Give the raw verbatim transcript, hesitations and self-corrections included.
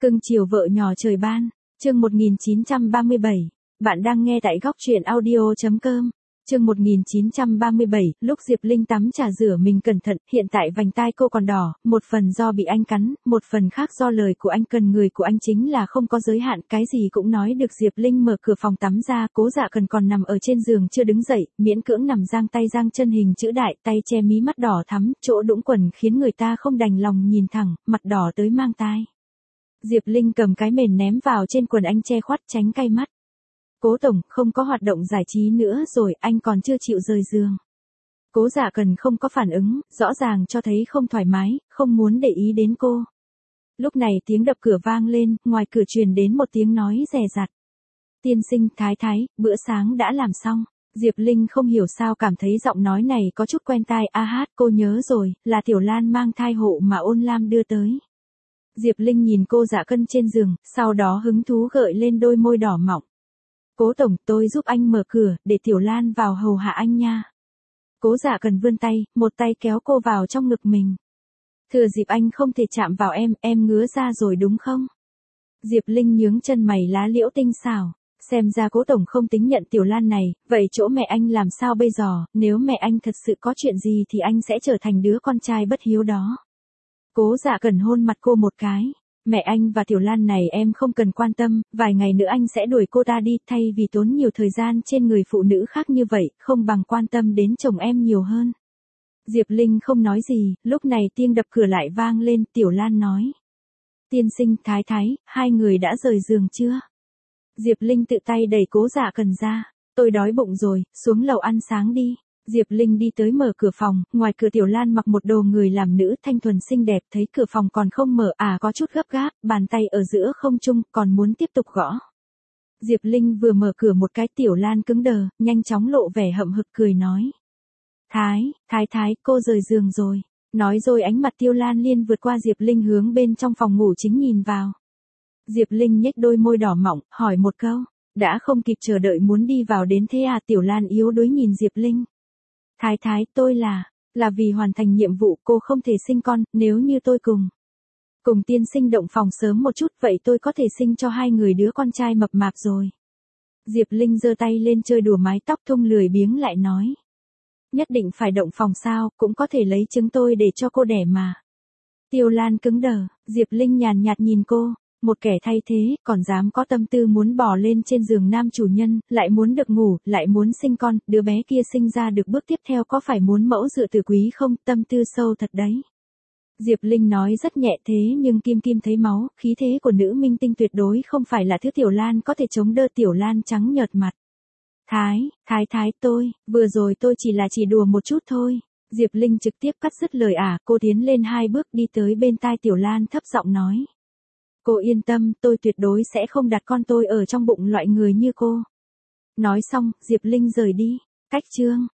Cưng chiều vợ nhỏ trời ban, chương một nghìn chín trăm ba mươi bảy, bạn đang nghe tại góc truyện audio.com. Chương một nghìn chín trăm ba mươi bảy, lúc Diệp Linh tắm trà rửa mình cẩn thận, hiện tại vành tai cô còn đỏ, một phần do bị anh cắn, một phần khác do lời của anh cần người của anh chính là không có giới hạn, cái gì cũng nói được. Diệp Linh mở cửa phòng tắm ra, Cố Dạ Cần còn nằm ở trên giường chưa đứng dậy, miễn cưỡng nằm giang tay giang chân hình chữ đại, tay che mí mắt đỏ thắm, chỗ đũng quần khiến người ta không đành lòng nhìn thẳng, mặt đỏ tới mang tai. Diệp Linh cầm cái mền ném vào trên quần anh che khuất tránh cay mắt. Cố tổng, không có hoạt động giải trí nữa rồi, anh còn chưa chịu rời giường. Cố Dạ Cần không có phản ứng, rõ ràng cho thấy không thoải mái, không muốn để ý đến cô. Lúc này tiếng đập cửa vang lên, ngoài cửa truyền đến một tiếng nói dè dặt. Tiên sinh, thái thái, bữa sáng đã làm xong. Diệp Linh không hiểu sao cảm thấy giọng nói này có chút quen tai. A hát, cô nhớ rồi, là Tiểu Lan mang thai hộ mà Ôn Lam đưa tới. Diệp Linh nhìn cô Dạ Cân trên giường, sau đó hứng thú gợi lên đôi môi đỏ mọng. Cố tổng, tôi giúp anh mở cửa, để Tiểu Lan vào hầu hạ anh nha. Cố Dạ Cần vươn tay, một tay kéo cô vào trong ngực mình. Thừa dịp anh không thể chạm vào em, em ngứa ra rồi đúng không? Diệp Linh nhướng chân mày lá liễu tinh xảo. Xem ra cố tổng không tính nhận Tiểu Lan này, vậy chỗ mẹ anh làm sao bây giờ? Nếu mẹ anh thật sự có chuyện gì thì anh sẽ trở thành đứa con trai bất hiếu đó. Cố Dạ Cần hôn mặt cô một cái. Mẹ anh và Tiểu Lan này em không cần quan tâm, vài ngày nữa anh sẽ đuổi cô ta đi, thay vì tốn nhiều thời gian trên người phụ nữ khác như vậy, không bằng quan tâm đến chồng em nhiều hơn. Diệp Linh không nói gì, lúc này tiếng đập cửa lại vang lên. Tiểu Lan nói. Tiên sinh, thái thái, hai người đã rời giường chưa? Diệp Linh tự tay đẩy Cố Dạ Cần ra. Tôi đói bụng rồi, xuống lầu ăn sáng đi. Diệp Linh đi tới mở cửa phòng, ngoài cửa Tiểu Lan mặc một đồ người làm nữ thanh thuần xinh đẹp, thấy cửa phòng còn không mở, à có chút gấp gáp, bàn tay ở giữa không trung, còn muốn tiếp tục gõ. Diệp Linh vừa mở cửa một cái, Tiểu Lan cứng đờ, nhanh chóng lộ vẻ hậm hực cười nói. Thái, thái thái, cô rời giường rồi. Nói rồi ánh mặt Tiêu Lan Liên vượt qua Diệp Linh hướng bên trong phòng ngủ chính nhìn vào. Diệp Linh nhếch đôi môi đỏ mọng, hỏi một câu. Đã không kịp chờ đợi muốn đi vào đến thế à? Tiểu Lan yếu đuối nhìn Diệp Linh. Thái thái, tôi là, là vì hoàn thành nhiệm vụ cô không thể sinh con, nếu như tôi cùng. Cùng tiên sinh động phòng sớm một chút, vậy tôi có thể sinh cho hai người đứa con trai mập mạp rồi. Diệp Linh giơ tay lên chơi đùa mái tóc thung lười biếng lại nói. Nhất định phải động phòng sao, cũng có thể lấy trứng tôi để cho cô đẻ mà. Tiêu Lan cứng đờ, Diệp Linh nhàn nhạt nhìn cô. Một kẻ thay thế, còn dám có tâm tư muốn bò lên trên giường nam chủ nhân, lại muốn được ngủ, lại muốn sinh con, đứa bé kia sinh ra được bước tiếp theo có phải muốn mẫu dựa từ quý không? Tâm tư sâu thật đấy. Diệp Linh nói rất nhẹ thế nhưng Kim Kim thấy máu, khí thế của nữ minh tinh tuyệt đối không phải là thứ Tiểu Lan có thể chống đỡ. Tiểu Lan trắng nhợt mặt. Thái, thái thái tôi, vừa rồi tôi chỉ là chỉ đùa một chút thôi. Diệp Linh trực tiếp cắt dứt lời ả, cô tiến lên hai bước đi tới bên tai Tiểu Lan thấp giọng nói. Cô yên tâm, tôi tuyệt đối sẽ không đặt con tôi ở trong bụng loại người như cô. Nói xong, Diệp Linh rời đi. Cách chương.